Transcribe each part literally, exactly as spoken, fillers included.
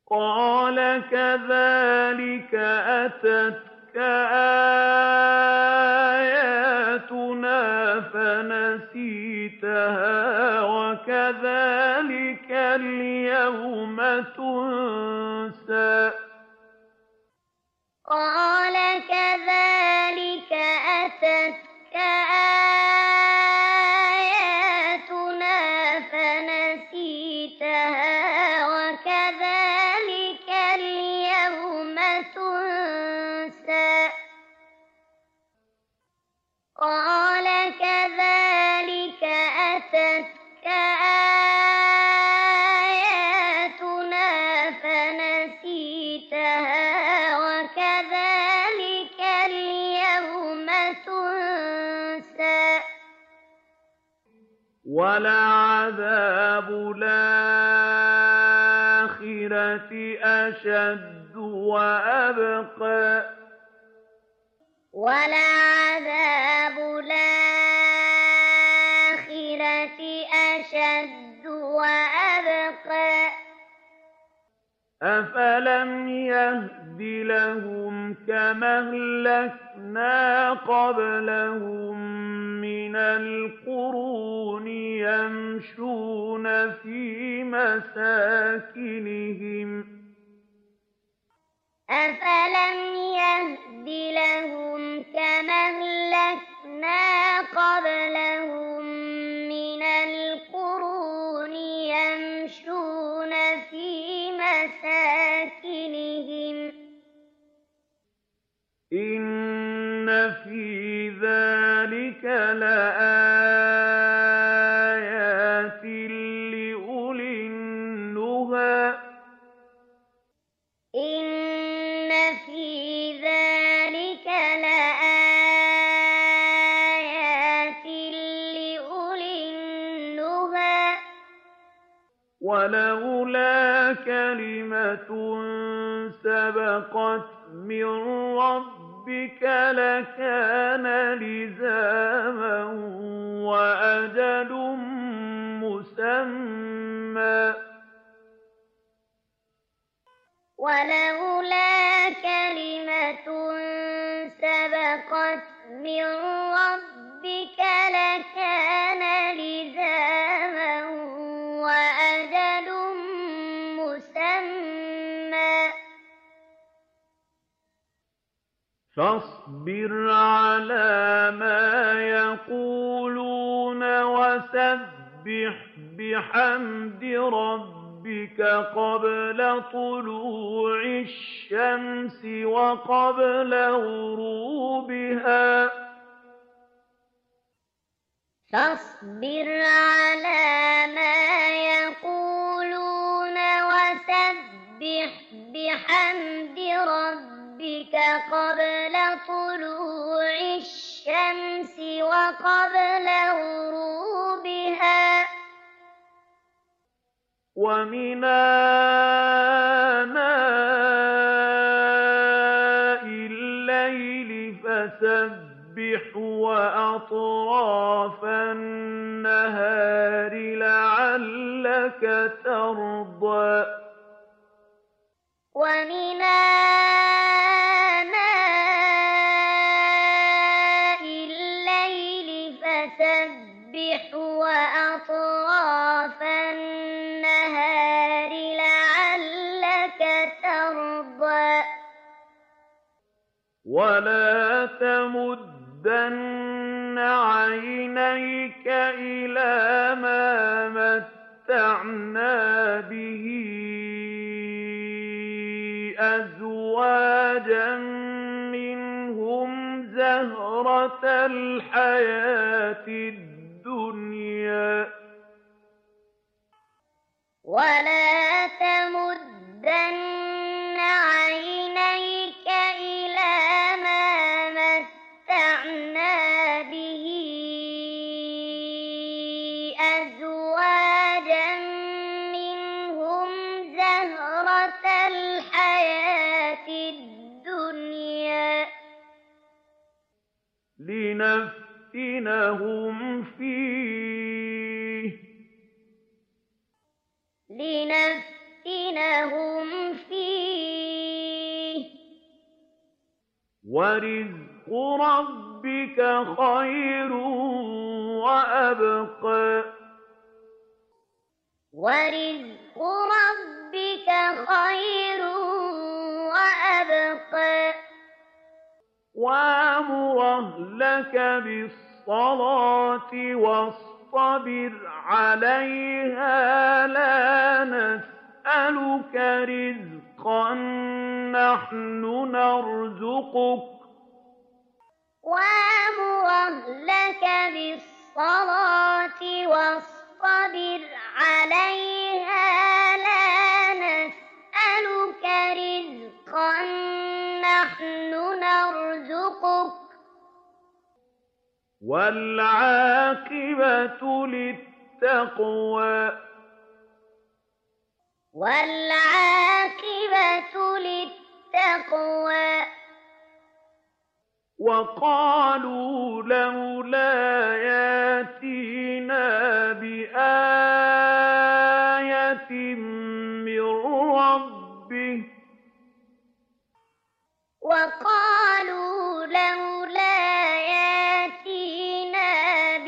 قَالَ كَذَٰلِكَ أَتَتْكَ آيَاتُنَا فَنَسِيتَهَا وَكَذَٰلِكَ الْيَوْمَ تُنسَىٰ قَالَ كَذَٰلِكَ أَتَتْكَ آيَاتُنَا فَنَسِيتَهَا وَكَذَٰلِكَ الْيَوْمَ تُنسَىٰ قَالَ كَذَٰلِكَ أَتَتْكَ آيَاتُنَا فَنَسِيتَهَا وَكَذَٰلِكَ الْيَوْمَ تُنسَىٰ وَلَعَذَابُ الْآخِرَةِ أَشَدُّ وَأَبْقَىٰ وَلَعَذَابُ الْآخِرَةِ أَشَدُّ وَأَبْقَىٰ أَفَلَمْ يَهْدِ لَهُمْ كَمَا أَهْلَكْنَا قَبْلَهُم مِّنَ الْقُرُونِ يَمْشُونَ فِي مَسَاكِنِهِمْ ۗ أَفَلَمْ يَهْدِ لَهُمْ كَمَا أَهْلَكْنَا قَبْلَهُم مِّنَ الْقُرُونِ يَمْشُونَ فِي مَسَاكِنِهِمْ ۗ إِنَّ فِي ذَٰلِكَ لَآيَاتٍ لِّأُولِي النُّهَىٰ إِنَّ فِي ذَٰلِكَ لَآيَاتٍ لِّأُولِي النُّهَىٰ وَلَوْلَا كَلِمَةٌ سَبَقَتْ مِن رَّبِّكَ لَكَانَ لِزَامًا وَأَجَلٌ مُّسَمًّى وَلَوْلَا كَلِمَةٌ سَبَقَتْ مِن رَّبِّكَ لَكَانَ لِزَامًا وَأَجَلٌ مُّسَمًّى فاصبر على ما يقولون وسبح بحمد ربك قبل طلوع الشمس وقبل غروبها فاصبر على ما يقولون وسبح بحمد ربك قبل طلوع الشمس وقبل غروبها ومن آناء الليل فسبح وأطراف النهار لعلك ترضى ومن آناء الليل فسبح وأطراف النهار لعلك ترضى ولا تمدن عينيك إلى ما متعنا به أزواجا منهم زهرة الحياة الدنيا ولا تمدن عينيك إلى ما متعنا به أزواجا منهم زهرة الحياة الدنيا لنفتنهم فيه لنفتنهم وَرِزْقُ رَبِّكَ خَيْرٌ وَأَبْقَىٰ وَرِزْقُ رَبِّكَ خَيْرٌ وَأَبْقَىٰ وَأْمُرْ أَهْلَكَ بِالصَّلَاةِ وَاصْطَبِرْ عَلَيْهَا لَا نَسْأَلُكَ رِزْقًا نَّحْنُ نَرْزُقُكَ ۗ وَأْمُرْ أَهْلَكَ بِالصَّلَاةِ وَاصْطَبِرْ عَلَيْهَا لَا نَسْأَلُكَ رِزْقًا نَّحْنُ نَرْزُقُكَ ۗ وَالْعَاقِبَةُ لِلتَّقْوَىٰ وَالْعَاقِبَةُ لِلتَّقْوَىٰ وَقَالُوا لَوْلَا يَأْتِينَا بِآيَةٍ مِّن رَّبِّهِ وَقَالُوا لَوْلَا يَأْتِينَا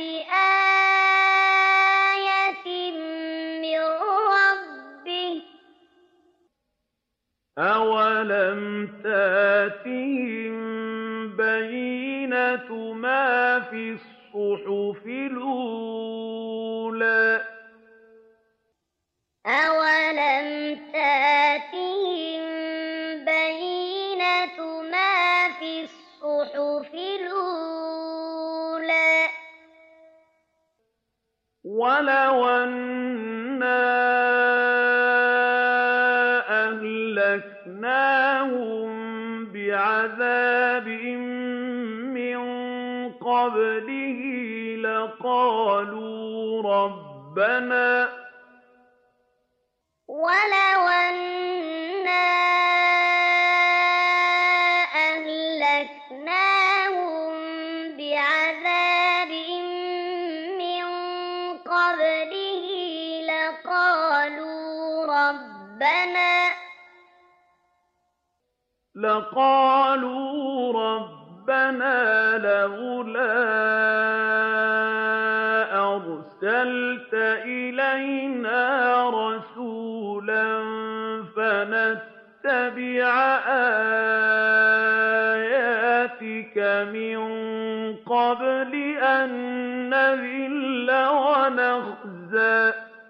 بِآيَةٍ مِّن رَّبِّهِ ۚ أَوَلَمْ تَأْتِهِم بَيِّنَةُ مَا فِي الصُّحُفِ الْأُولَىٰ أَوَلَمْ تَأْتِهِم بَيِّنَةُ مَا فِي الصُّحُفِ الْأُولَىٰ وَلَوْ أَنَّا أَهْلَكْنَاهُم بِعَذَابٍ مِّن قَبْلِهِ لَقَالُوا رَبَّنَا وَلَوْ أَنَّا أَهْلَكْنَاهُم بِعَذَابٍ مِّن قَبْلِهِ لَقَالُوا رَبَّنَا لَقَالُوا رَبَّنَا لَوْلَا أَرْسَلْتَ إِلَيْنَا رَسُولًا فَنَتَّبِعَ آيَاتِكَ مِن قَبْلِ أَن نَّذِلَّ وَنَخْزَىٰ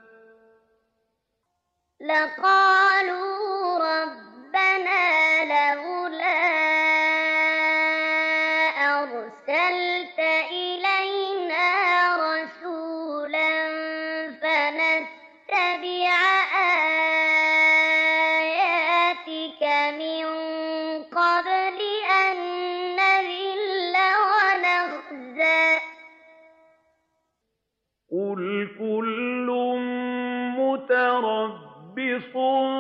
لَقَالُوا رَبَّنَا لَوْلَا أَرْسَلْتَ إِلَيْنَا رَسُولًا فَنَتَّبِعَ آيَاتِكَ مِن قَبْلِ أَن نَّذِلَّ وَنَخْزَىٰ قُلْ كُلٌّ مُّتَرَبِّصٌ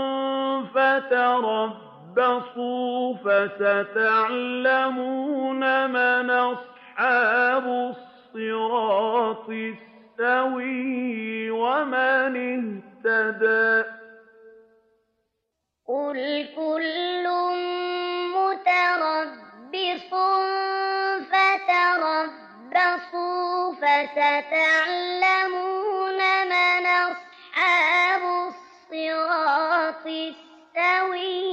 فَتَرَبَّصُوا فَسَتَعْلَمُونَ مَنْ أَصْحَابُ الصِّرَاطِ السَّوِيِّ وَمَنِ اهْتَدَىٰ قُلْ كُلٌّ مُّتَرَبِّصٌ فَتَرَبَّصُوا فَسَتَعْلَمُونَ مَنْ أَصْحَابُ الصِّرَاطِ السَّوِيِّ